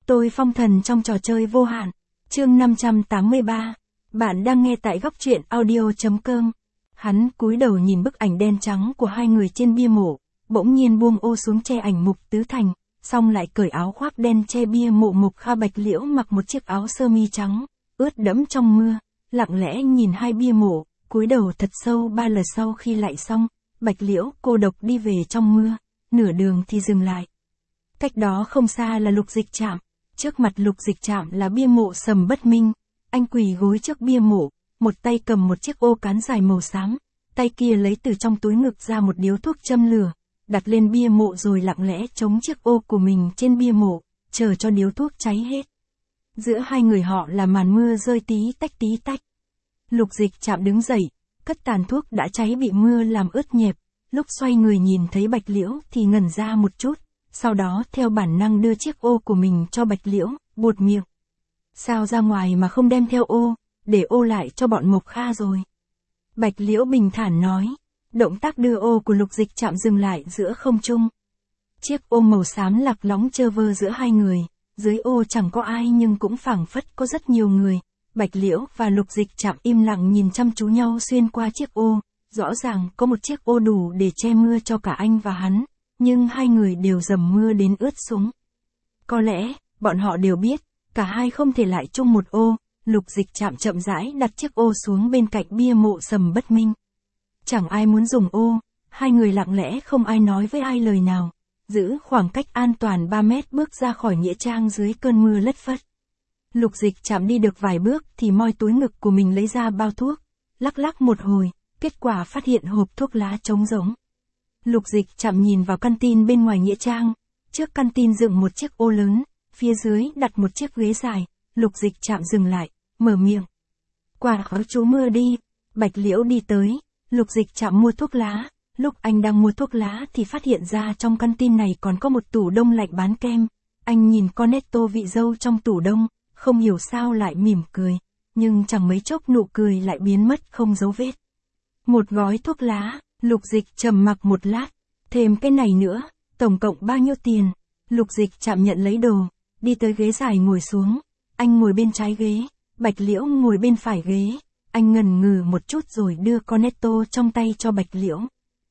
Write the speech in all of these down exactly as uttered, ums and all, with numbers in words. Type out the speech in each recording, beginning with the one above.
Tôi phong thần trong trò chơi vô hạn. Chương năm trăm tám mươi ba. Bạn đang nghe tại góc truyện audio chấm com. Hắn cúi đầu nhìn bức ảnh đen trắng của hai người trên bia mộ, bỗng nhiên buông ô xuống che ảnh Mục Tứ Thành, xong lại cởi áo khoác đen che bia mộ. Mục Kha Bạch Liễu mặc một chiếc áo sơ mi trắng, ướt đẫm trong mưa, lặng lẽ nhìn hai bia mộ, cúi đầu thật sâu. Ba lần sau khi lại xong, Bạch Liễu cô độc đi về trong mưa, nửa đường thì dừng lại. Cách đó không xa là Lục Dịch Trạm, trước mặt Lục Dịch Trạm là bia mộ Sầm Bất Minh. Anh quỳ gối trước bia mộ, một tay cầm một chiếc ô cán dài màu xám, tay kia lấy từ trong túi ngực ra một điếu thuốc châm lửa, đặt lên bia mộ rồi lặng lẽ chống chiếc ô của mình trên bia mộ, chờ cho điếu thuốc cháy hết. Giữa hai người họ là màn mưa rơi tí tách tí tách. Lục Dịch Trạm đứng dậy, cất tàn thuốc đã cháy bị mưa làm ướt nhẹp, lúc xoay người nhìn thấy Bạch Liễu thì ngẩn ra một chút, sau đó theo bản năng đưa chiếc ô của mình cho Bạch Liễu, buột miệng. Sao ra ngoài mà không đem theo ô, để ô lại cho bọn Mộc Kha rồi. Bạch Liễu bình thản nói, động tác đưa ô của Lục Dịch Trạm dừng lại giữa không trung. Chiếc ô màu xám lạc lõng chơ vơ giữa hai người, dưới ô chẳng có ai nhưng cũng phảng phất có rất nhiều người. Bạch Liễu và Lục Dịch Trạm im lặng nhìn chăm chú nhau xuyên qua chiếc ô, rõ ràng có một chiếc ô đủ để che mưa cho cả anh và hắn, nhưng hai người đều dầm mưa đến ướt sũng. Có lẽ, bọn họ đều biết, cả hai không thể lại chung một ô. Lục Dịch Trạm chậm rãi đặt chiếc ô xuống bên cạnh bia mộ Sầm Bất Minh. Chẳng ai muốn dùng ô, hai người lặng lẽ không ai nói với ai lời nào, giữ khoảng cách an toàn ba mét bước ra khỏi nghĩa trang dưới cơn mưa lất phất. Lục Dịch Trạm đi được vài bước thì moi túi ngực của mình lấy ra bao thuốc, lắc lắc một hồi, kết quả phát hiện hộp thuốc lá trống rỗng. Lục Dịch Trạm nhìn vào căn tin bên ngoài nghĩa trang, trước căn tin dựng một chiếc ô lớn, phía dưới đặt một chiếc ghế dài. Lục Dịch Trạm dừng lại, mở miệng. Quả khó chú mưa đi. Bạch Liễu đi tới, Lục Dịch Trạm mua thuốc lá, lúc anh đang mua thuốc lá thì phát hiện ra trong căn tin này còn có một tủ đông lạnh bán kem. Anh nhìn Cornetto vị dâu trong tủ đông, không hiểu sao lại mỉm cười, nhưng chẳng mấy chốc nụ cười lại biến mất không dấu vết. Một gói thuốc lá, Lục Dịch trầm mặc một lát, thêm cái này nữa, tổng cộng bao nhiêu tiền? Lục Dịch Trạm nhận lấy đồ, đi tới ghế dài ngồi xuống, anh ngồi bên trái ghế, Bạch Liễu ngồi bên phải ghế, anh ngần ngừ một chút rồi đưa Cornetto trong tay cho Bạch Liễu.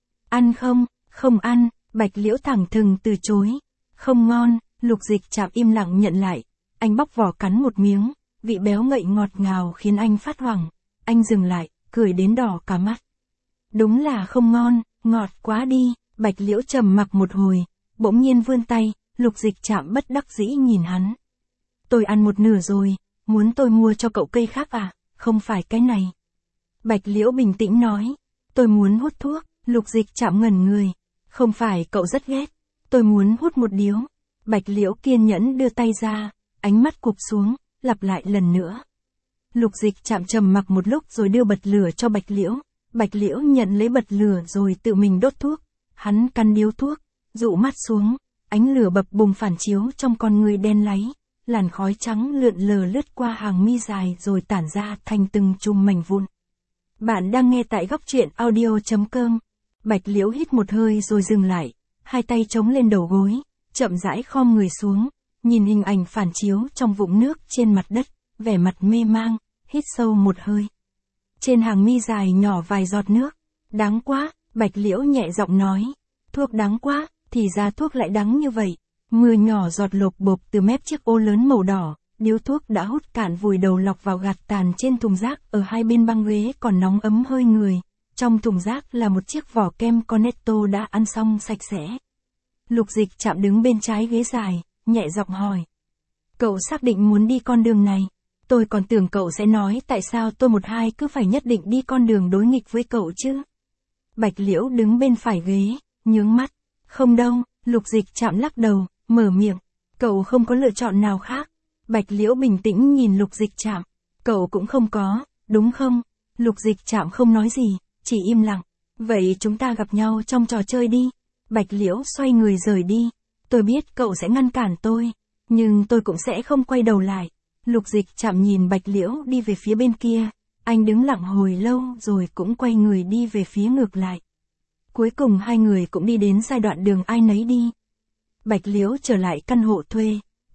Ăn không? Không ăn, Bạch Liễu thẳng thừng từ chối. Không ngon, Lục Dịch Trạm im lặng nhận lại, anh bóc vỏ cắn một miếng, vị béo ngậy ngọt ngào khiến anh phát hoảng, anh dừng lại, cười đến đỏ cả mắt. Đúng là không ngon, ngọt quá đi. Bạch Liễu trầm mặc một hồi, bỗng nhiên vươn tay, Lục Dịch Trạm bất đắc dĩ nhìn hắn. Tôi ăn một nửa rồi, muốn tôi mua cho cậu cây khác à, không phải cái này. Bạch Liễu bình tĩnh nói, tôi muốn hút thuốc. Lục Dịch Trạm ngẩn người, không phải cậu rất ghét, tôi muốn hút một điếu. Bạch Liễu kiên nhẫn đưa tay ra, ánh mắt cụp xuống, lặp lại lần nữa. Lục Dịch Trạm trầm mặc một lúc rồi đưa bật lửa cho Bạch Liễu. Bạch Liễu nhận lấy bật lửa rồi tự mình đốt thuốc. Hắn căn điếu thuốc, dụ mắt xuống, ánh lửa bập bùng phản chiếu trong con người đen láy, làn khói trắng lượn lờ lướt qua hàng mi dài rồi tản ra thành từng chùm mảnh vụn. Bạn đang nghe tại góc truyện audio chấm com. Bạch Liễu hít một hơi rồi dừng lại, hai tay chống lên đầu gối, chậm rãi khom người xuống, nhìn hình ảnh phản chiếu trong vũng nước trên mặt đất, vẻ mặt mê mang, hít sâu một hơi. Trên hàng mi dài nhỏ vài giọt nước. Đáng quá, Bạch Liễu nhẹ giọng nói. Thuốc đáng quá, thì ra thuốc lại đắng như vậy. Mưa nhỏ giọt lộp bộp từ mép chiếc ô lớn màu đỏ, điếu thuốc đã hút cạn vùi đầu lọc vào gạt tàn trên thùng rác ở hai bên băng ghế còn nóng ấm hơi người. Trong thùng rác là một chiếc vỏ kem Cornetto đã ăn xong sạch sẽ. Lục Dịch Trạm đứng bên trái ghế dài, nhẹ giọng hỏi. Cậu xác định muốn đi con đường này? Tôi còn tưởng cậu sẽ nói tại sao tôi một hai cứ phải nhất định đi con đường đối nghịch với cậu chứ. Bạch Liễu đứng bên phải ghế, nhướng mắt. Không đâu, Lục Dịch Trạm lắc đầu, mở miệng. Cậu không có lựa chọn nào khác. Bạch Liễu bình tĩnh nhìn Lục Dịch Trạm. Cậu cũng không có, đúng không? Lục Dịch Trạm không nói gì, chỉ im lặng. Vậy chúng ta gặp nhau trong trò chơi đi. Bạch Liễu xoay người rời đi. Tôi biết cậu sẽ ngăn cản tôi, nhưng tôi cũng sẽ không quay đầu lại. Lục Dịch Trạm nhìn Bạch Liễu đi về phía bên kia, anh đứng lặng hồi lâu rồi cũng quay người đi về phía ngược lại. Cuối cùng hai người cũng đi đến giai đoạn đường ai nấy đi. Bạch Liễu trở lại căn hộ thuê,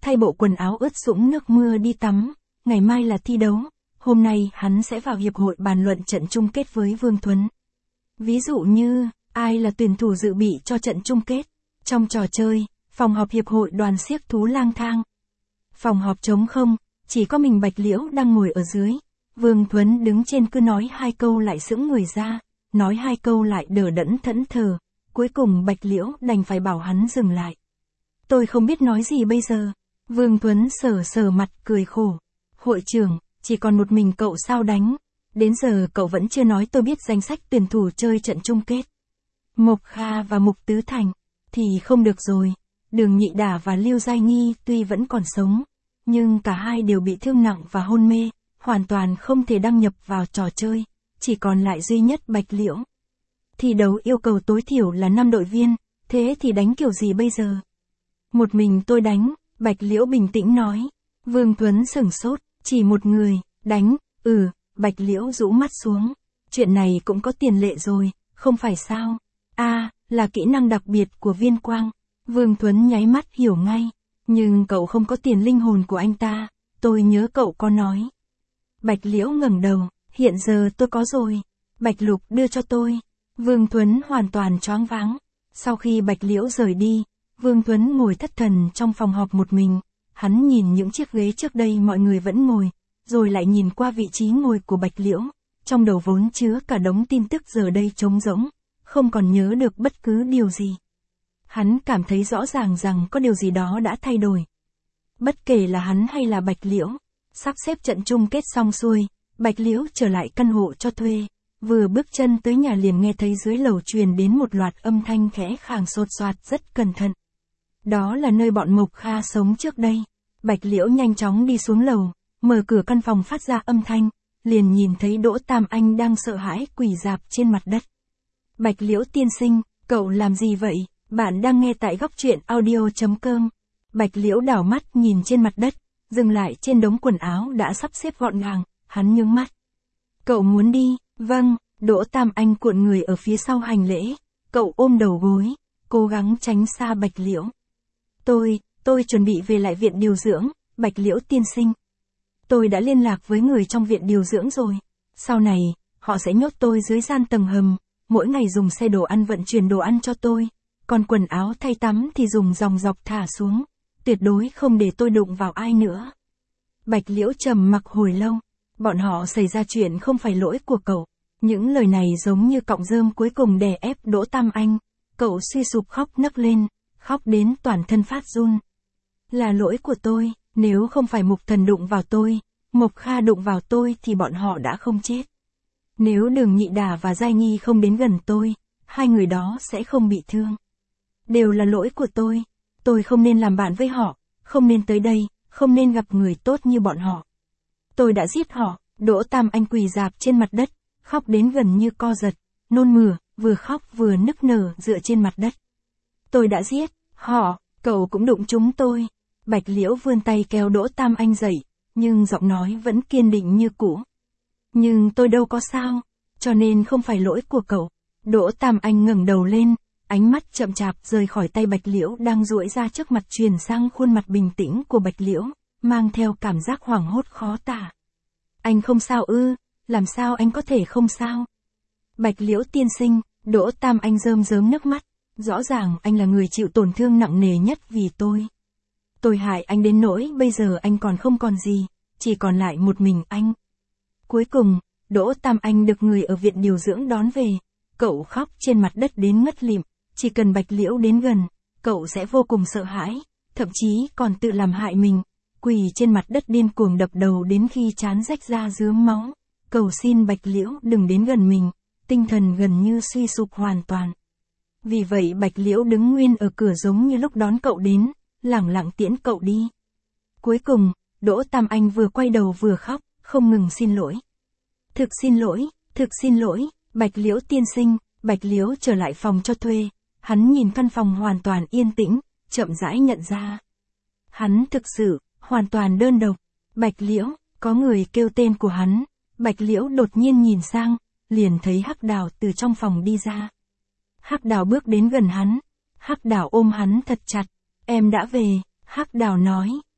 thay bộ quần áo ướt sũng nước mưa đi tắm, ngày mai là thi đấu, hôm nay hắn sẽ vào hiệp hội bàn luận trận chung kết với Vương Thuấn. Ví dụ như, ai là tuyển thủ dự bị cho trận chung kết? Trong trò chơi, phòng họp hiệp hội đoàn xiếc thú lang thang. Phòng họp trống không, chỉ có mình Bạch Liễu đang ngồi ở dưới. Vương Thuấn đứng trên cứ nói hai câu lại sững người ra, nói hai câu lại đờ đẫn thẫn thờ, cuối cùng Bạch Liễu đành phải bảo hắn dừng lại. Tôi không biết nói gì bây giờ. Vương Thuấn sờ sờ mặt cười khổ. Hội trưởng, chỉ còn một mình cậu sao đánh? Đến giờ cậu vẫn chưa nói tôi biết danh sách tuyển thủ chơi trận chung kết. Mộc Kha và Mục Tứ Thành, thì không được rồi. Đường Nhị Đả và Lưu Giai Nghi tuy vẫn còn sống, nhưng cả hai đều bị thương nặng và hôn mê, hoàn toàn không thể đăng nhập vào trò chơi, chỉ còn lại duy nhất Bạch Liễu. Thi đấu yêu cầu tối thiểu là năm đội viên, thế thì đánh kiểu gì bây giờ? Một mình tôi đánh, Bạch Liễu bình tĩnh nói. Vương Thuấn sửng sốt, chỉ một người, đánh, ừ, Bạch Liễu rũ mắt xuống. Chuyện này cũng có tiền lệ rồi, không phải sao? A, à, là kỹ năng đặc biệt của Viên Quang. Vương Thuấn nháy mắt hiểu ngay. Nhưng cậu không có tiền linh hồn của anh ta, tôi nhớ cậu có nói. Bạch Liễu ngẩng đầu, hiện giờ tôi có rồi. Bạch Lục đưa cho tôi. Vương Thuấn hoàn toàn choáng váng. Sau khi Bạch Liễu rời đi, Vương Thuấn ngồi thất thần trong phòng họp một mình. Hắn nhìn những chiếc ghế trước đây mọi người vẫn ngồi, rồi lại nhìn qua vị trí ngồi của Bạch Liễu. Trong đầu vốn chứa cả đống tin tức giờ đây trống rỗng, không còn nhớ được bất cứ điều gì. Hắn cảm thấy rõ ràng rằng có điều gì đó đã thay đổi. Bất kể là hắn hay là Bạch Liễu, sắp xếp trận chung kết xong xuôi, Bạch Liễu trở lại căn hộ cho thuê. Vừa bước chân tới nhà liền nghe thấy dưới lầu truyền đến một loạt âm thanh khẽ khàng sột soạt rất cẩn thận. Đó là nơi bọn Mộc Kha sống trước đây. Bạch Liễu nhanh chóng đi xuống lầu, mở cửa căn phòng phát ra âm thanh, liền nhìn thấy Đỗ Tam Anh đang sợ hãi quỳ rạp trên mặt đất. Bạch Liễu tiên sinh, cậu làm gì vậy? Bạn đang nghe tại góc truyện audio chấm com. Bạch Liễu đảo mắt nhìn trên mặt đất, dừng lại trên đống quần áo đã sắp xếp gọn gàng, hắn nhướng mắt. Cậu muốn đi? Vâng, Đỗ Tam Anh cuộn người ở phía sau hành lễ, cậu ôm đầu gối, cố gắng tránh xa Bạch Liễu. Tôi, tôi chuẩn bị về lại viện điều dưỡng, Bạch Liễu tiên sinh. Tôi đã liên lạc với người trong viện điều dưỡng rồi. Sau này, họ sẽ nhốt tôi dưới gian tầng hầm, mỗi ngày dùng xe đồ ăn vận chuyển đồ ăn cho tôi. Còn quần áo thay tắm thì dùng dòng dọc thả xuống, tuyệt đối không để tôi đụng vào ai nữa. Bạch Liễu trầm mặc hồi lâu, bọn họ xảy ra chuyện không phải lỗi của cậu. Những lời này giống như cọng rơm cuối cùng đè ép Đỗ Tam Anh, cậu suy sụp khóc nấc lên, khóc đến toàn thân phát run. Là lỗi của tôi, nếu không phải Mục Thần đụng vào tôi, Mộc Kha đụng vào tôi thì bọn họ đã không chết. Nếu Đường Nhị Đả và Giai Nghi không đến gần tôi, hai người đó sẽ không bị thương. Đều là lỗi của tôi, tôi không nên làm bạn với họ, không nên tới đây, không nên gặp người tốt như bọn họ. Tôi đã giết họ. Đỗ Tam Anh quỳ rạp trên mặt đất, khóc đến gần như co giật, nôn mửa, vừa khóc vừa nức nở dựa trên mặt đất. Tôi đã giết họ, cậu cũng đụng chúng tôi. Bạch Liễu vươn tay kéo Đỗ Tam Anh dậy, nhưng giọng nói vẫn kiên định như cũ. Nhưng tôi đâu có sao, cho nên không phải lỗi của cậu. Đỗ Tam Anh ngẩng đầu lên, ánh mắt chậm chạp rời khỏi tay Bạch Liễu đang duỗi ra trước mặt truyền sang khuôn mặt bình tĩnh của Bạch Liễu, mang theo cảm giác hoảng hốt khó tả. Anh không sao ư, làm sao anh có thể không sao? Bạch Liễu tiên sinh, Đỗ Tam Anh rơm rớm nước mắt, rõ ràng anh là người chịu tổn thương nặng nề nhất vì tôi. Tôi hại anh đến nỗi bây giờ anh còn không còn gì, chỉ còn lại một mình anh. Cuối cùng, Đỗ Tam Anh được người ở viện điều dưỡng đón về, cậu khóc trên mặt đất đến ngất lịm, chỉ cần Bạch Liễu đến gần, cậu sẽ vô cùng sợ hãi, thậm chí còn tự làm hại mình, quỳ trên mặt đất điên cuồng đập đầu đến khi trán rách ra rướm máu, cầu xin Bạch Liễu đừng đến gần mình, tinh thần gần như suy sụp hoàn toàn. Vì vậy Bạch Liễu đứng nguyên ở cửa giống như lúc đón cậu đến, lẳng lặng tiễn cậu đi. Cuối cùng, Đỗ Tam Anh vừa quay đầu vừa khóc, không ngừng xin lỗi. Thực xin lỗi, thực xin lỗi, Bạch Liễu tiên sinh. Bạch Liễu trở lại phòng cho thuê, hắn nhìn căn phòng hoàn toàn yên tĩnh, chậm rãi nhận ra. Hắn thực sự, hoàn toàn đơn độc. Bạch Liễu, có người kêu tên của hắn. Bạch Liễu đột nhiên nhìn sang, liền thấy Hắc Đào từ trong phòng đi ra. Hắc Đào bước đến gần hắn. Hắc Đào ôm hắn thật chặt. Em đã về, Hắc Đào nói.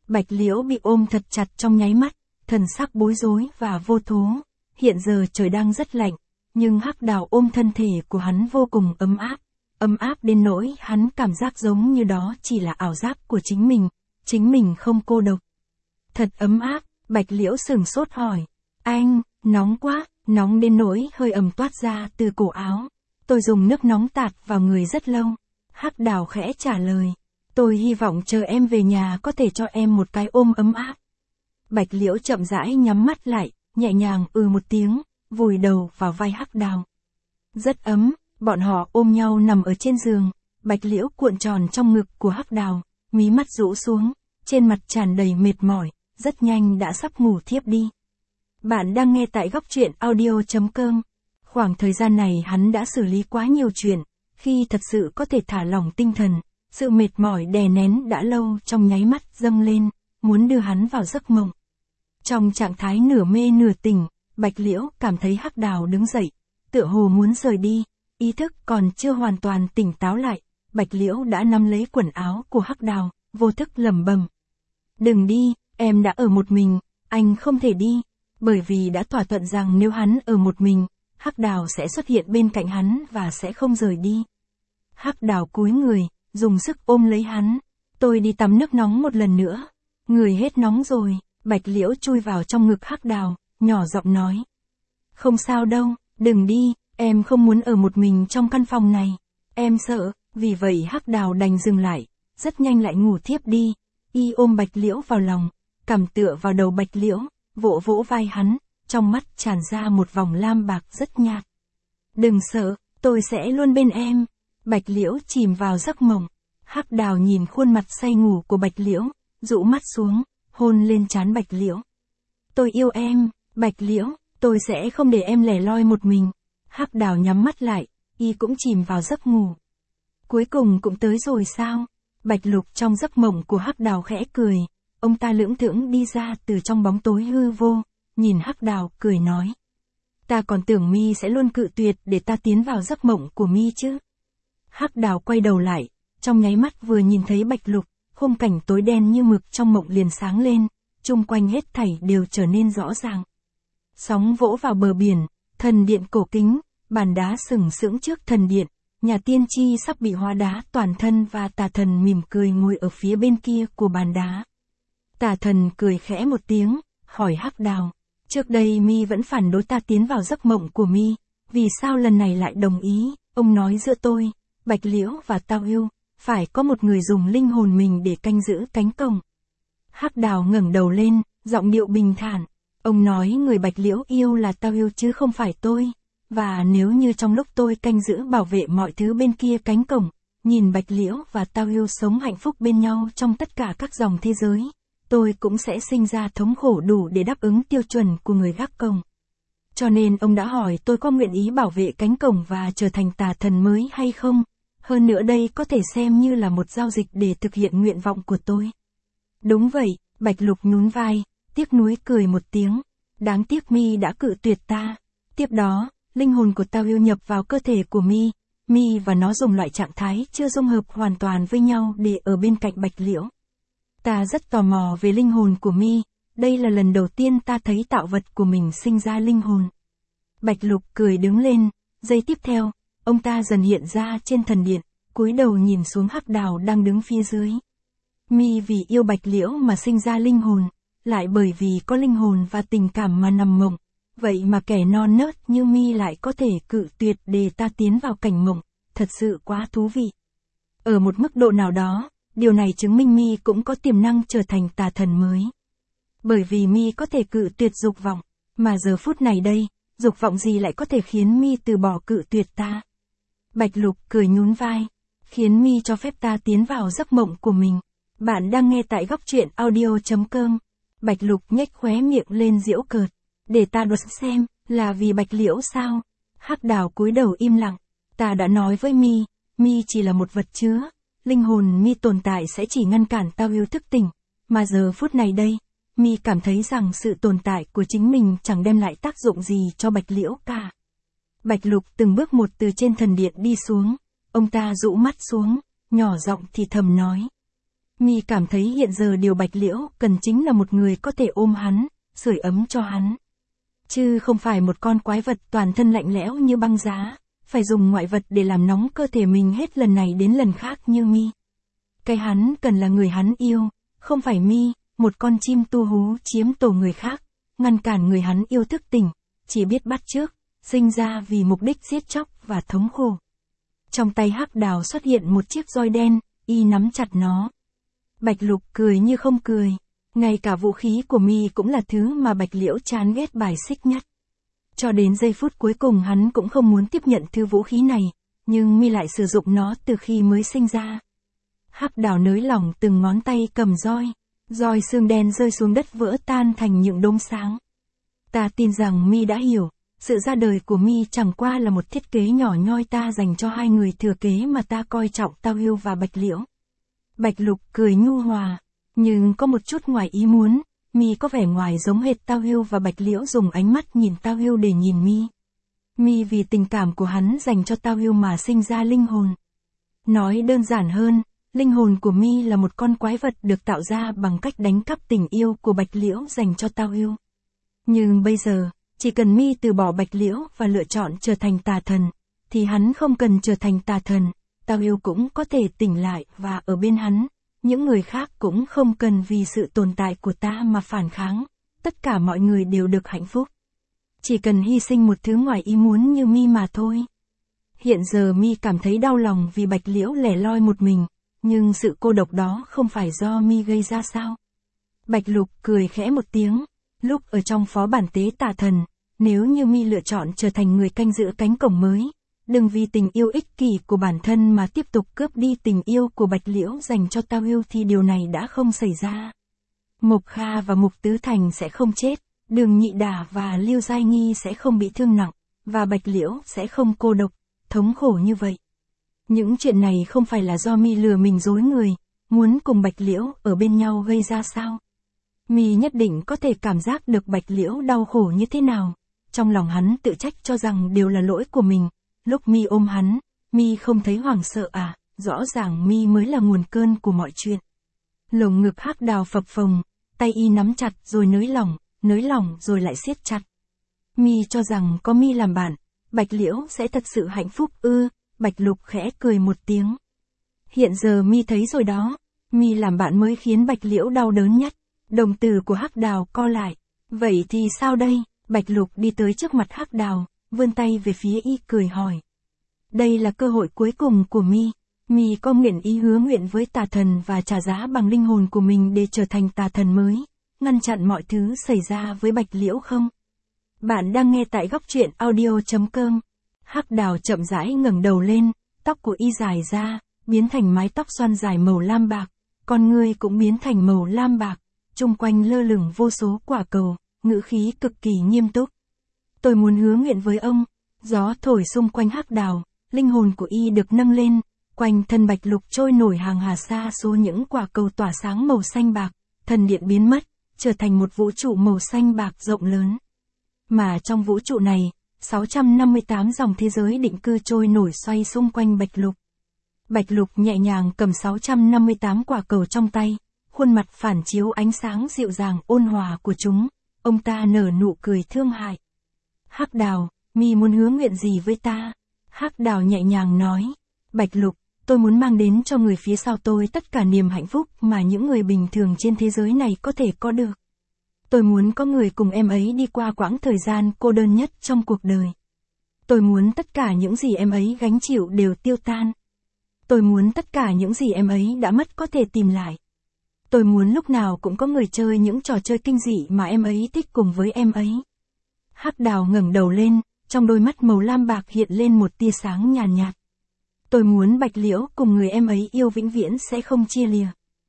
Bạch Liễu bị ôm thật chặt trong nháy mắt, thần sắc bối rối và vô thố. Hiện giờ trời đang rất lạnh, nhưng Hắc Đào ôm thân thể của hắn vô cùng ấm áp. Ấm áp đến nỗi hắn cảm giác giống như đó chỉ là ảo giác của chính mình, chính mình không cô độc. Thật ấm áp, Bạch Liễu sửng sốt hỏi. Anh, nóng quá, nóng đến nỗi hơi ẩm toát ra từ cổ áo. Tôi dùng nước nóng tạt vào người rất lâu. Hắc Đào khẽ trả lời. Tôi hy vọng chờ em về nhà có thể cho em một cái ôm ấm áp. Bạch Liễu chậm rãi nhắm mắt lại, nhẹ nhàng ừ một tiếng, vùi đầu vào vai Hắc Đào. Rất ấm, bọn họ ôm nhau nằm ở trên giường, Bạch Liễu cuộn tròn trong ngực của Hắc Đào, mí mắt rũ xuống, trên mặt tràn đầy mệt mỏi, rất nhanh đã sắp ngủ thiếp đi. Bạn đang nghe tại góc truyện audio chấm com. Khoảng thời gian này hắn đã xử lý quá nhiều chuyện, khi thật sự có thể thả lỏng tinh thần, sự mệt mỏi đè nén đã lâu trong nháy mắt dâng lên, muốn đưa hắn vào giấc mộng. Trong trạng thái nửa mê nửa tỉnh, Bạch Liễu cảm thấy Hắc Đào đứng dậy, tựa hồ muốn rời đi, ý thức còn chưa hoàn toàn tỉnh táo lại, Bạch Liễu đã nắm lấy quần áo của Hắc Đào, vô thức lẩm bẩm. Đừng đi, em đã ở một mình, anh không thể đi, bởi vì đã thỏa thuận rằng nếu hắn ở một mình, Hắc Đào sẽ xuất hiện bên cạnh hắn và sẽ không rời đi. Hắc Đào cúi người, dùng sức ôm lấy hắn. Tôi đi tắm nước nóng một lần nữa. Người hết nóng rồi, Bạch Liễu chui vào trong ngực Hắc Đào, nhỏ giọng nói. Không sao đâu, đừng đi, em không muốn ở một mình trong căn phòng này. Em sợ, vì vậy Hắc Đào đành dừng lại, rất nhanh lại ngủ thiếp đi. Y ôm Bạch Liễu vào lòng, cằm tựa vào đầu Bạch Liễu, vỗ vỗ vai hắn, trong mắt tràn ra một vòng lam bạc rất nhạt. Đừng sợ, tôi sẽ luôn bên em. Bạch Liễu chìm vào giấc mộng. Hắc Đào nhìn khuôn mặt say ngủ của Bạch Liễu, rũ mắt xuống, hôn lên trán Bạch Liễu. Tôi yêu em, Bạch Liễu, tôi sẽ không để em lẻ loi một mình. Hắc Đào nhắm mắt lại, y cũng chìm vào giấc ngủ. Cuối cùng cũng tới rồi sao? Bạch Lục trong giấc mộng của Hắc Đào khẽ cười, ông ta lưỡng thưởng đi ra từ trong bóng tối hư vô, nhìn Hắc Đào cười nói. Ta còn tưởng mi sẽ luôn cự tuyệt để ta tiến vào giấc mộng của mi chứ. Hắc Đào quay đầu lại, trong nháy mắt vừa nhìn thấy Bạch Lục, khung cảnh tối đen như mực trong mộng liền sáng lên, chung quanh hết thảy đều trở nên rõ ràng. Sóng vỗ vào bờ biển, thần điện cổ kính, bàn đá sừng sững trước thần điện, nhà tiên tri sắp bị hóa đá toàn thân và tà thần mỉm cười ngồi ở phía bên kia của bàn đá. Tà thần cười khẽ một tiếng, hỏi Hắc Đào, trước đây mi vẫn phản đối ta tiến vào giấc mộng của mi, vì sao lần này lại đồng ý? Ông nói giữa tôi, Bạch Liễu và Tao Yêu, phải có một người dùng linh hồn mình để canh giữ cánh cổng. Hắc Đào ngẩng đầu lên, giọng điệu bình thản. Ông nói người Bạch Liễu yêu là Tao Yêu chứ không phải tôi. Và nếu như trong lúc tôi canh giữ bảo vệ mọi thứ bên kia cánh cổng, nhìn Bạch Liễu và Tao Yêu sống hạnh phúc bên nhau trong tất cả các dòng thế giới, tôi cũng sẽ sinh ra thống khổ đủ để đáp ứng tiêu chuẩn của người gác cổng. Cho nên ông đã hỏi tôi có nguyện ý bảo vệ cánh cổng và trở thành tà thần mới hay không. Hơn nữa đây có thể xem như là một giao dịch để thực hiện nguyện vọng của tôi. Đúng vậy, Bạch Lục nhún vai, tiếc nuối cười một tiếng. Đáng tiếc mi đã cự tuyệt ta. Tiếp đó, linh hồn của Tao Yêu nhập vào cơ thể của mi. Mi và nó dùng loại trạng thái chưa dung hợp hoàn toàn với nhau để ở bên cạnh Bạch Liễu. Ta rất tò mò về linh hồn của mi. Đây là lần đầu tiên ta thấy tạo vật của mình sinh ra linh hồn. Bạch Lục cười đứng lên, giây tiếp theo, ông ta dần hiện ra trên thần điện, cúi đầu nhìn xuống Hắc Đào đang đứng phía dưới. Mi vì yêu Bạch Liễu mà sinh ra linh hồn, lại bởi vì có linh hồn và tình cảm mà nằm mộng, vậy mà kẻ non nớt như mi lại có thể cự tuyệt để ta tiến vào cảnh mộng, thật sự quá thú vị. Ở một mức độ nào đó, điều này chứng minh mi cũng có tiềm năng trở thành tà thần mới. Bởi vì mi có thể cự tuyệt dục vọng, mà giờ phút này đây, dục vọng gì lại có thể khiến mi từ bỏ cự tuyệt ta? Bạch Lục cười nhún vai, khiến mi cho phép ta tiến vào giấc mộng của mình. Bạn đang nghe tại góc truyện audio chấm com. Bạch Lục nhếch khóe miệng lên giễu cợt. Để ta đoán xem, là vì Bạch Liễu sao? Hắc Đào cúi đầu im lặng. Ta đã nói với mi, mi chỉ là một vật chứa. Linh hồn mi tồn tại sẽ chỉ ngăn cản Tao Yêu thức tỉnh. Mà giờ phút này đây, mi cảm thấy rằng sự tồn tại của chính mình chẳng đem lại tác dụng gì cho Bạch Liễu cả. Bạch Lục từng bước một từ trên thần điện đi xuống. Ông ta rũ mắt xuống, nhỏ giọng thì thầm nói. Mi cảm thấy hiện giờ điều Bạch Liễu cần chính là một người có thể ôm hắn, sưởi ấm cho hắn. Chứ không phải một con quái vật toàn thân lạnh lẽo như băng giá, phải dùng ngoại vật để làm nóng cơ thể mình hết lần này đến lần khác như Mi. Cái hắn cần là người hắn yêu, không phải Mi, một con chim tu hú chiếm tổ người khác, ngăn cản người hắn yêu thức tỉnh, chỉ biết bắt chước, sinh ra vì mục đích giết chóc và thống khổ. Trong tay Hắc Đào xuất hiện một chiếc roi đen, y nắm chặt nó. Bạch Lục cười như không cười, ngay cả vũ khí của Mi cũng là thứ mà Bạch Liễu chán ghét bài xích nhất. Cho đến giây phút cuối cùng hắn cũng không muốn tiếp nhận thứ vũ khí này, nhưng Mi lại sử dụng nó từ khi mới sinh ra. Hắc Đào nới lỏng từng ngón tay cầm roi, roi xương đen rơi xuống đất vỡ tan thành những đốm sáng. Ta tin rằng Mi đã hiểu, sự ra đời của Mi chẳng qua là một thiết kế nhỏ nhoi ta dành cho hai người thừa kế mà ta coi trọng, Tao Hưu và Bạch Liễu. Bạch Lục cười nhu hòa, nhưng có một chút ngoài ý muốn, Mi có vẻ ngoài giống hệt Tao Hưu và Bạch Liễu dùng ánh mắt nhìn Tao Hưu để nhìn Mi. Mi vì tình cảm của hắn dành cho Tao Hưu mà sinh ra linh hồn. Nói đơn giản hơn, linh hồn của Mi là một con quái vật được tạo ra bằng cách đánh cắp tình yêu của Bạch Liễu dành cho Tao Hưu. Nhưng bây giờ, chỉ cần Mi từ bỏ Bạch Liễu và lựa chọn trở thành tà thần, thì hắn không cần trở thành tà thần, Tao Hưu cũng có thể tỉnh lại và ở bên hắn. Những người khác cũng không cần vì sự tồn tại của ta mà phản kháng, tất cả mọi người đều được hạnh phúc. Chỉ cần hy sinh một thứ ngoài ý muốn như Mi mà thôi. Hiện giờ Mi cảm thấy đau lòng vì Bạch Liễu lẻ loi một mình, nhưng sự cô độc đó không phải do Mi gây ra sao? Bạch Lục cười khẽ một tiếng, lúc ở trong phó bản tế tà thần, nếu như Mi lựa chọn trở thành người canh giữ cánh cổng mới, đừng vì tình yêu ích kỷ của bản thân mà tiếp tục cướp đi tình yêu của Bạch Liễu dành cho Tao Hưu thì điều này đã không xảy ra. Mộc Kha và Mục Tứ Thành sẽ không chết, Đường Nhị Đả và Liêu Giai Nghi sẽ không bị thương nặng, và Bạch Liễu sẽ không cô độc, thống khổ như vậy. Những chuyện này không phải là do Mi lừa mình dối người, muốn cùng Bạch Liễu ở bên nhau gây ra sao? Mi nhất định có thể cảm giác được Bạch Liễu đau khổ như thế nào. Trong lòng hắn tự trách cho rằng đều là lỗi của mình. Lúc Mi ôm hắn, Mi không thấy hoảng sợ à, rõ ràng Mi mới là nguồn cơn của mọi chuyện. Lồng ngực Hắc Đào phập phồng, tay y nắm chặt rồi nới lỏng, nới lỏng rồi lại siết chặt. Mi cho rằng có Mi làm bạn, Bạch Liễu sẽ thật sự hạnh phúc ư? Bạch Lục khẽ cười một tiếng. Hiện giờ Mi thấy rồi đó, Mi làm bạn mới khiến Bạch Liễu đau đớn nhất. Đồng tử của Hắc Đào co lại. Vậy thì sao đây? Bạch Lục đi tới trước mặt Hắc Đào, vươn tay về phía y cười hỏi. Đây là cơ hội cuối cùng của Mi. Mi có nguyện ý hứa nguyện với tà thần và trả giá bằng linh hồn của mình để trở thành tà thần mới, ngăn chặn mọi thứ xảy ra với Bạch Liễu không? Bạn đang nghe tại góc truyện audio chấm com. Hắc Đào chậm rãi ngẩng đầu lên, tóc của y dài ra, biến thành mái tóc xoăn dài màu lam bạc, con ngươi cũng biến thành màu lam bạc, chung quanh lơ lửng vô số quả cầu, ngữ khí cực kỳ nghiêm túc. Tôi muốn hứa nguyện với ông. Gió thổi xung quanh Hắc Đào, linh hồn của y được nâng lên, quanh thân Bạch Lục trôi nổi hàng hà sa số những quả cầu tỏa sáng màu xanh bạc, thần điện biến mất, trở thành một vũ trụ màu xanh bạc rộng lớn. Mà trong vũ trụ này, sáu trăm năm mươi tám dòng thế giới định cư trôi nổi xoay xung quanh Bạch Lục. Bạch Lục nhẹ nhàng cầm sáu trăm năm mươi tám quả cầu trong tay, khuôn mặt phản chiếu ánh sáng dịu dàng ôn hòa của chúng, ông ta nở nụ cười thương hại. Hắc Đào, Mi muốn hứa nguyện gì với ta? Hắc Đào nhẹ nhàng nói. Bạch Lục, tôi muốn mang đến cho người phía sau tôi tất cả niềm hạnh phúc mà những người bình thường trên thế giới này có thể có được. Tôi muốn có người cùng em ấy đi qua quãng thời gian cô đơn nhất trong cuộc đời. Tôi muốn tất cả những gì em ấy gánh chịu đều tiêu tan. Tôi muốn tất cả những gì em ấy đã mất có thể tìm lại. Tôi muốn lúc nào cũng có người chơi những trò chơi kinh dị mà em ấy thích cùng với em ấy. Hắc Đào ngẩng đầu lên, trong đôi mắt màu lam bạc hiện lên một tia sáng nhàn nhạt, nhạt. Tôi muốn Bạch Liễu cùng người em ấy yêu vĩnh viễn sẽ không chia lìa.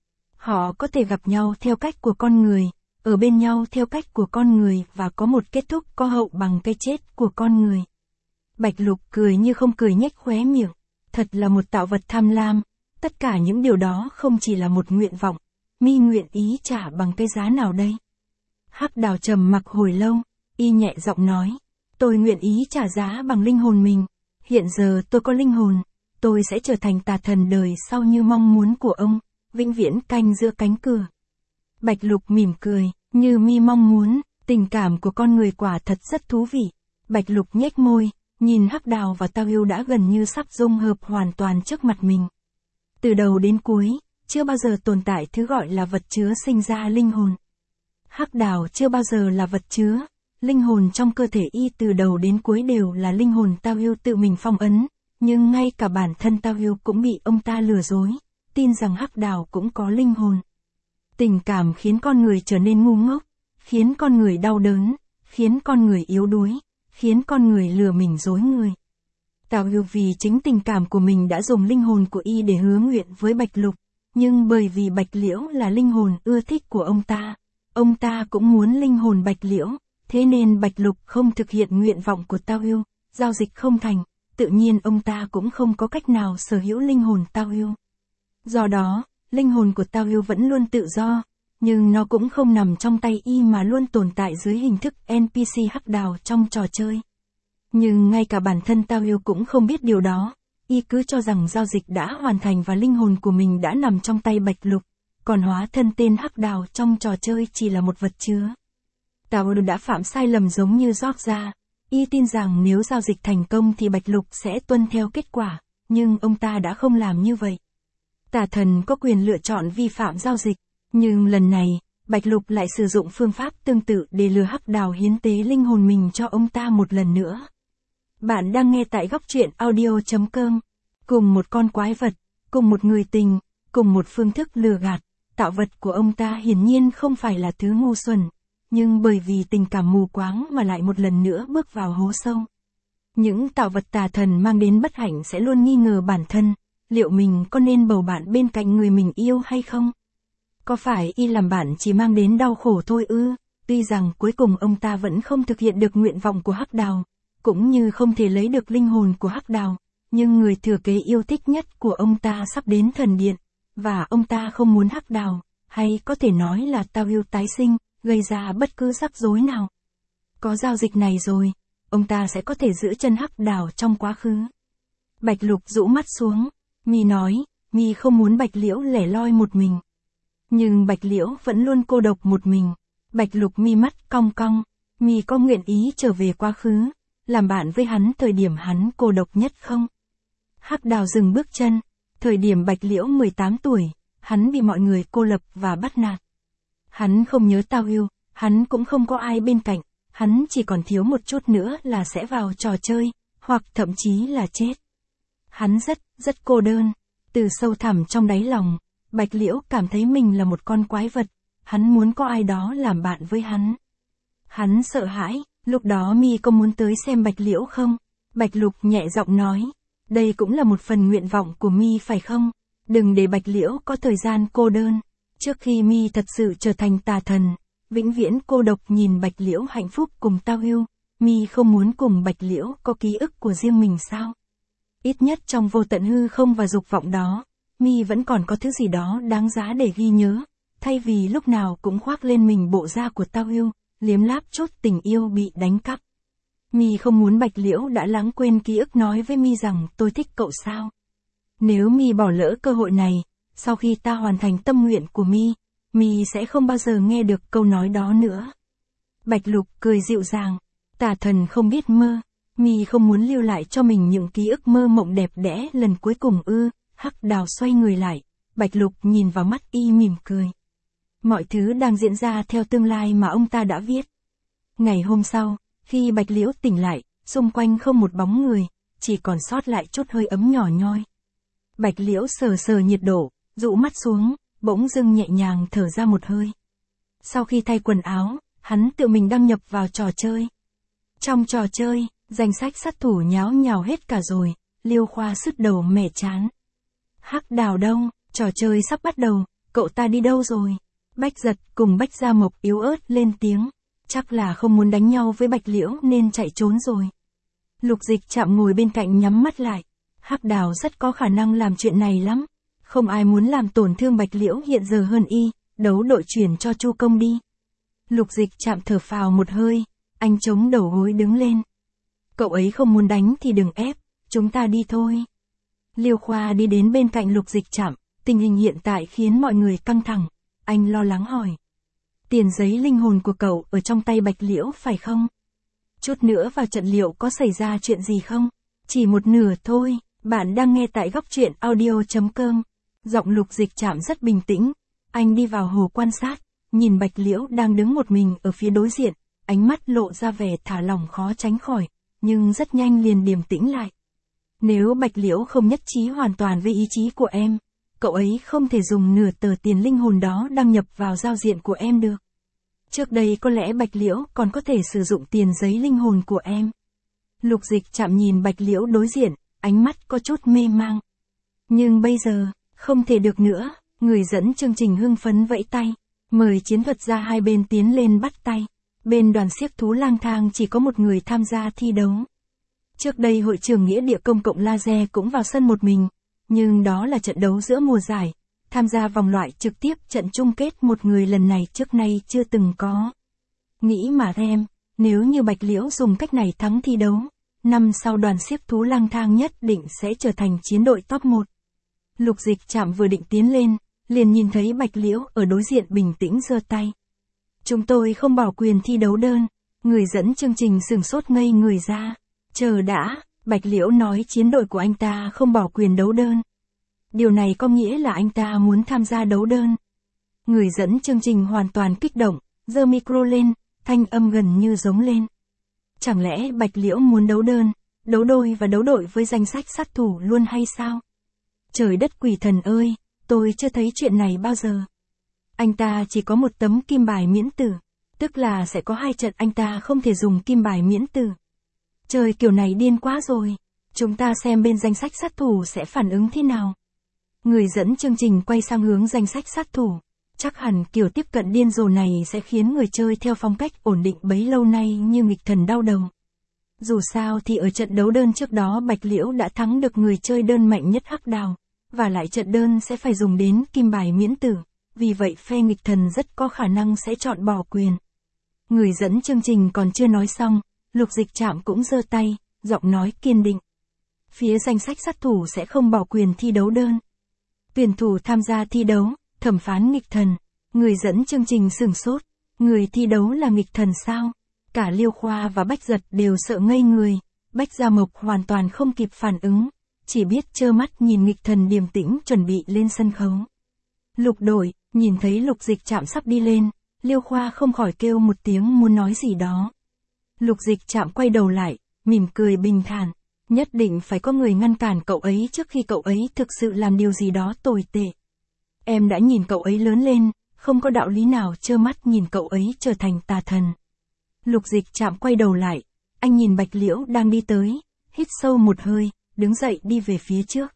Họ có thể gặp nhau theo cách của con người, ở bên nhau theo cách của con người và có một kết thúc có hậu bằng cái chết của con người. Bạch Lục cười như không cười nhếch khóe miệng. Thật là một tạo vật tham lam. Tất cả những điều đó không chỉ là một nguyện vọng. Mi nguyện ý trả bằng cái giá nào đây? Hắc Đào trầm mặc hồi lâu, y nhẹ giọng nói. Tôi nguyện ý trả giá bằng linh hồn mình. Hiện giờ tôi có linh hồn. Tôi sẽ trở thành tà thần đời sau như mong muốn của ông. vĩnh viễn canh giữa cánh cửa. Bạch Lục mỉm cười, như mi mong muốn, tình cảm của con người quả thật rất thú vị. Bạch Lục nhếch môi, nhìn Hắc Đào và Tao Yêu đã gần như sắp dung hợp hoàn toàn trước mặt mình. Từ đầu đến cuối, chưa bao giờ tồn tại thứ gọi là vật chứa sinh ra linh hồn. Hắc Đào chưa bao giờ là vật chứa, linh hồn trong cơ thể y từ đầu đến cuối đều là linh hồn Tao Yêu tự mình phong ấn, nhưng ngay cả bản thân Tao Yêu cũng bị ông ta lừa dối, tin rằng Hắc Đào cũng có linh hồn. Tình cảm khiến con người trở nên ngu ngốc, khiến con người đau đớn, khiến con người yếu đuối, khiến con người lừa mình dối người. Tao Yêu vì chính tình cảm của mình đã dùng linh hồn của y để hứa nguyện với Bạch Lục, nhưng bởi vì Bạch Liễu là linh hồn ưa thích của ông ta, ông ta cũng muốn linh hồn Bạch Liễu, thế nên Bạch Lục không thực hiện nguyện vọng của Tao Yêu, giao dịch không thành, tự nhiên ông ta cũng không có cách nào sở hữu linh hồn Tao Yêu. Do đó, linh hồn của Tao Yêu vẫn luôn tự do, nhưng nó cũng không nằm trong tay y mà luôn tồn tại dưới hình thức en pê xê Hắc Đào trong trò chơi. Nhưng ngay cả bản thân Tao Yêu cũng không biết điều đó, y cứ cho rằng giao dịch đã hoàn thành và linh hồn của mình đã nằm trong tay Bạch Lục, còn hóa thân tên Hắc Đào trong trò chơi chỉ là một vật chứa. Tao Yêu đã phạm sai lầm giống như Georgia, y tin rằng nếu giao dịch thành công thì Bạch Lục sẽ tuân theo kết quả, nhưng ông ta đã không làm như vậy. Tà thần có quyền lựa chọn vi phạm giao dịch, nhưng lần này, Bạch Lục lại sử dụng phương pháp tương tự để lừa Hắc Đào hiến tế linh hồn mình cho ông ta một lần nữa. Bạn đang nghe tại góc truyện audio chấm com. Cùng một con quái vật, cùng một người tình, cùng một phương thức lừa gạt, tạo vật của ông ta hiển nhiên không phải là thứ ngu xuẩn, nhưng bởi vì tình cảm mù quáng mà lại một lần nữa bước vào hố sâu. Những tạo vật tà thần mang đến bất hạnh sẽ luôn nghi ngờ bản thân, liệu mình có nên bầu bạn bên cạnh người mình yêu hay không? Có phải y làm bạn chỉ mang đến đau khổ thôi ư? Tuy rằng cuối cùng ông ta vẫn không thực hiện được nguyện vọng của Hắc Đào, cũng như không thể lấy được linh hồn của Hắc Đào, nhưng người thừa kế yêu thích nhất của ông ta sắp đến thần điện, và ông ta không muốn Hắc Đào, hay có thể nói là Tao Yêu tái sinh, gây ra bất cứ rắc rối nào. Có giao dịch này rồi, ông ta sẽ có thể giữ chân Hắc Đào trong quá khứ. Bạch Lục rũ mắt xuống, mi nói, mi không muốn Bạch Liễu lẻ loi một mình. Nhưng Bạch Liễu vẫn luôn cô độc một mình. Bạch Lục mi mắt cong cong, mi có nguyện ý trở về quá khứ, làm bạn với hắn thời điểm hắn cô độc nhất không? Hắc Đào dừng bước chân, thời điểm Bạch Liễu mười tám tuổi, hắn bị mọi người cô lập và bắt nạt. Hắn không nhớ Tao Yêu, hắn cũng không có ai bên cạnh, hắn chỉ còn thiếu một chút nữa là sẽ vào trò chơi, hoặc thậm chí là chết. Hắn rất, rất cô đơn, từ sâu thẳm trong đáy lòng, Bạch Liễu cảm thấy mình là một con quái vật, hắn muốn có ai đó làm bạn với hắn. Hắn sợ hãi, lúc đó mi có muốn tới xem Bạch Liễu không? Bạch Lục nhẹ giọng nói, đây cũng là một phần nguyện vọng của mi phải không? Đừng để Bạch Liễu có thời gian cô đơn. Trước khi mi thật sự trở thành tà thần, vĩnh viễn cô độc nhìn Bạch Liễu hạnh phúc cùng Tao Yêu, mi không muốn cùng Bạch Liễu có ký ức của riêng mình sao? Ít nhất trong vô tận hư không và dục vọng đó, mi vẫn còn có thứ gì đó đáng giá để ghi nhớ, thay vì lúc nào cũng khoác lên mình bộ da của Tao Yêu, liếm láp chút tình yêu bị đánh cắp. Mi không muốn Bạch Liễu đã lãng quên ký ức nói với mi rằng tôi thích cậu sao? Nếu mi bỏ lỡ cơ hội này, sau khi ta hoàn thành tâm nguyện của mi, mi sẽ không bao giờ nghe được câu nói đó nữa. Bạch Lục cười dịu dàng, tà thần không biết mơ, mi không muốn lưu lại cho mình những ký ức mơ mộng đẹp đẽ lần cuối cùng ư? Hắc Đào xoay người lại, Bạch Lục nhìn vào mắt y mỉm cười. Mọi thứ đang diễn ra theo tương lai mà ông ta đã viết. Ngày hôm sau, khi Bạch Liễu tỉnh lại, xung quanh không một bóng người, chỉ còn sót lại chút hơi ấm nhỏ nhoi. Bạch Liễu sờ sờ nhiệt độ, dụ mắt xuống, bỗng dưng nhẹ nhàng thở ra một hơi. Sau khi thay quần áo, hắn tự mình đăng nhập vào trò chơi. Trong trò chơi, danh sách sát thủ nháo nhào hết cả rồi, Liêu Khoa sứt đầu mẻ chán. Hắc Đào đâu, trò chơi sắp bắt đầu, cậu ta đi đâu rồi? Bách Giật cùng Bách Gia Mộc yếu ớt lên tiếng, chắc là không muốn đánh nhau với Bạch Liễu nên chạy trốn rồi. Lục Dịch Trạm ngồi bên cạnh nhắm mắt lại, Hắc Đào rất có khả năng làm chuyện này lắm, không ai muốn làm tổn thương Bạch Liễu hiện giờ hơn y, đấu đội chuyển cho Chu Công đi. Lục Dịch Trạm thở phào một hơi, anh chống đầu gối đứng lên. Cậu ấy không muốn đánh thì đừng ép, chúng ta đi thôi. Liêu Khoa đi đến bên cạnh Lục Dịch Trạm, Tình hình hiện tại khiến mọi người căng thẳng. Anh lo lắng hỏi. Tiền giấy linh hồn của cậu ở trong tay Bạch Liễu phải không? Chút nữa vào trận liệu có xảy ra chuyện gì không? Chỉ một nửa thôi. Bạn đang nghe tại góc truyện audio.com. Giọng Lục Dịch Trạm rất bình tĩnh. Anh đi vào hồ quan sát, nhìn Bạch Liễu đang đứng một mình ở phía đối diện, ánh mắt lộ ra vẻ thả lỏng khó tránh khỏi, nhưng rất nhanh liền điềm tĩnh lại. Nếu Bạch Liễu không nhất trí hoàn toàn với ý chí của em, cậu ấy không thể dùng nửa tờ tiền linh hồn đó đăng nhập vào giao diện của em được. Trước đây có lẽ Bạch Liễu còn có thể sử dụng tiền giấy linh hồn của em. Lục Dịch Trạm nhìn Bạch Liễu đối diện, ánh mắt có chút mê mang. Nhưng bây giờ, không thể được nữa. Người dẫn chương trình hưng phấn vẫy tay, mời chiến thuật gia hai bên tiến lên bắt tay. Bên đoàn xiếc thú lang thang chỉ có một người tham gia thi đấu. Trước đây hội trường nghĩa địa công cộng Laser cũng vào sân một mình, nhưng đó là trận đấu giữa mùa giải. Tham gia vòng loại trực tiếp trận chung kết một người lần này trước nay chưa từng có. Nghĩ mà xem, nếu như Bạch Liễu dùng cách này thắng thi đấu, năm sau đoàn xiếc thú lang thang nhất định sẽ trở thành chiến đội top một. Lục Dịch Trạm vừa định tiến lên, liền nhìn thấy Bạch Liễu ở đối diện bình tĩnh giơ tay. Chúng tôi không bỏ quyền thi đấu đơn. Người dẫn chương trình sửng sốt ngây người ra. Chờ đã, Bạch Liễu nói chiến đội của anh ta không bỏ quyền đấu đơn. Điều này có nghĩa là anh ta muốn tham gia đấu đơn. Người dẫn chương trình hoàn toàn kích động, giơ micro lên, thanh âm gần như giống lên. Chẳng lẽ Bạch Liễu muốn đấu đơn, đấu đôi và đấu đội với danh sách sát thủ luôn hay sao? Trời đất quỷ thần ơi, tôi chưa thấy chuyện này bao giờ. Anh ta chỉ có một tấm kim bài miễn tử, tức là sẽ có hai trận anh ta không thể dùng kim bài miễn tử. Trời, kiểu này điên quá rồi. Chúng ta xem bên danh sách sát thủ sẽ phản ứng thế nào. Người dẫn chương trình quay sang hướng danh sách sát thủ. Chắc hẳn kiểu tiếp cận điên rồ này sẽ khiến người chơi theo phong cách ổn định bấy lâu nay như nghịch thần đau đầu. Dù sao thì ở trận đấu đơn trước đó Bạch Liễu đã thắng được người chơi đơn mạnh nhất Hắc Đào, và lại trận đơn sẽ phải dùng đến kim bài miễn tử, vì vậy phe nghịch thần rất có khả năng sẽ chọn bỏ quyền. Người dẫn chương trình còn chưa nói xong, Lục Dịch Trạm cũng giơ tay, giọng nói kiên định. Phía danh sách sát thủ sẽ không bỏ quyền thi đấu đơn. Tuyển thủ tham gia thi đấu, thẩm phán nghịch thần. Người dẫn chương trình sửng sốt. Người thi đấu là nghịch thần sao? Cả Liêu Khoa và Bách Giật đều sợ ngây người. Bách Gia Mộc hoàn toàn không kịp phản ứng, chỉ biết trơ mắt nhìn nghịch thần điềm tĩnh chuẩn bị lên sân khấu. Lục đội, nhìn thấy Lục Dịch Trạm sắp đi lên, Liêu Khoa không khỏi kêu một tiếng muốn nói gì đó. Lục Dịch Trạm quay đầu lại, mỉm cười bình thản. Nhất định phải có người ngăn cản cậu ấy trước khi cậu ấy thực sự làm điều gì đó tồi tệ. Em đã nhìn cậu ấy lớn lên, không có đạo lý nào trơ mắt nhìn cậu ấy trở thành tà thần. Lục Dịch Trạm quay đầu lại, anh nhìn Bạch Liễu đang đi tới, hít sâu một hơi, đứng dậy đi về phía trước.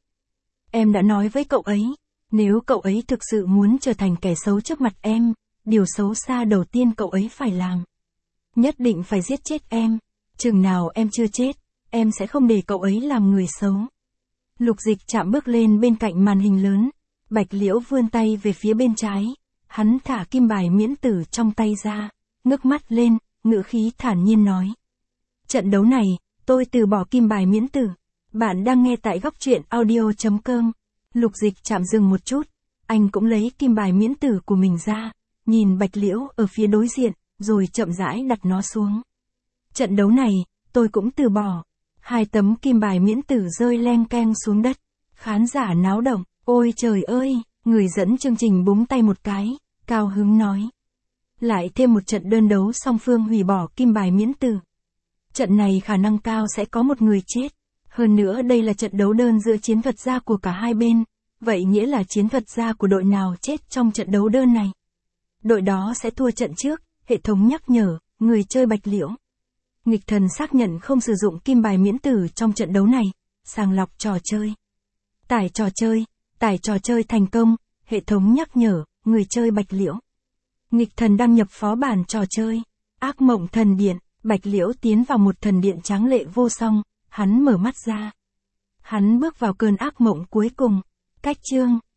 Em đã nói với cậu ấy, nếu cậu ấy thực sự muốn trở thành kẻ xấu trước mặt em, điều xấu xa đầu tiên cậu ấy phải làm, nhất định phải giết chết em. Chừng nào em chưa chết, em sẽ không để cậu ấy làm người xấu. Lục Dịch Trạm bước lên bên cạnh màn hình lớn. Bạch Liễu vươn tay về phía bên trái. Hắn thả kim bài miễn tử trong tay ra, ngước mắt lên, ngữ khí thản nhiên nói. Trận đấu này, tôi từ bỏ kim bài miễn tử. Bạn đang nghe tại góc truyện audio.com. Lục Dịch Trạm dừng một chút. Anh cũng lấy kim bài miễn tử của mình ra, nhìn Bạch Liễu ở phía đối diện, rồi chậm rãi đặt nó xuống. Trận đấu này, tôi cũng từ bỏ. Hai tấm kim bài miễn tử rơi leng keng xuống đất. Khán giả náo động. Ôi trời ơi, người dẫn chương trình búng tay một cái, cao hứng nói. Lại thêm một trận đơn đấu song phương hủy bỏ kim bài miễn tử. Trận này khả năng cao sẽ có một người chết. Hơn nữa đây là trận đấu đơn giữa chiến thuật gia của cả hai bên. Vậy nghĩa là chiến thuật gia của đội nào chết trong trận đấu đơn này, đội đó sẽ thua trận trước. Hệ thống nhắc nhở, người chơi Bạch Liễu. Nghịch thần xác nhận không sử dụng kim bài miễn tử trong trận đấu này. Sàng lọc trò chơi. Tải trò chơi. Tải trò chơi thành công. Hệ thống nhắc nhở, người chơi Bạch Liễu. Nghịch thần đăng nhập phó bản trò chơi. Ác mộng thần điện. Bạch Liễu tiến vào một thần điện tráng lệ vô song. Hắn mở mắt ra. Hắn bước vào cơn ác mộng cuối cùng. Cách chương.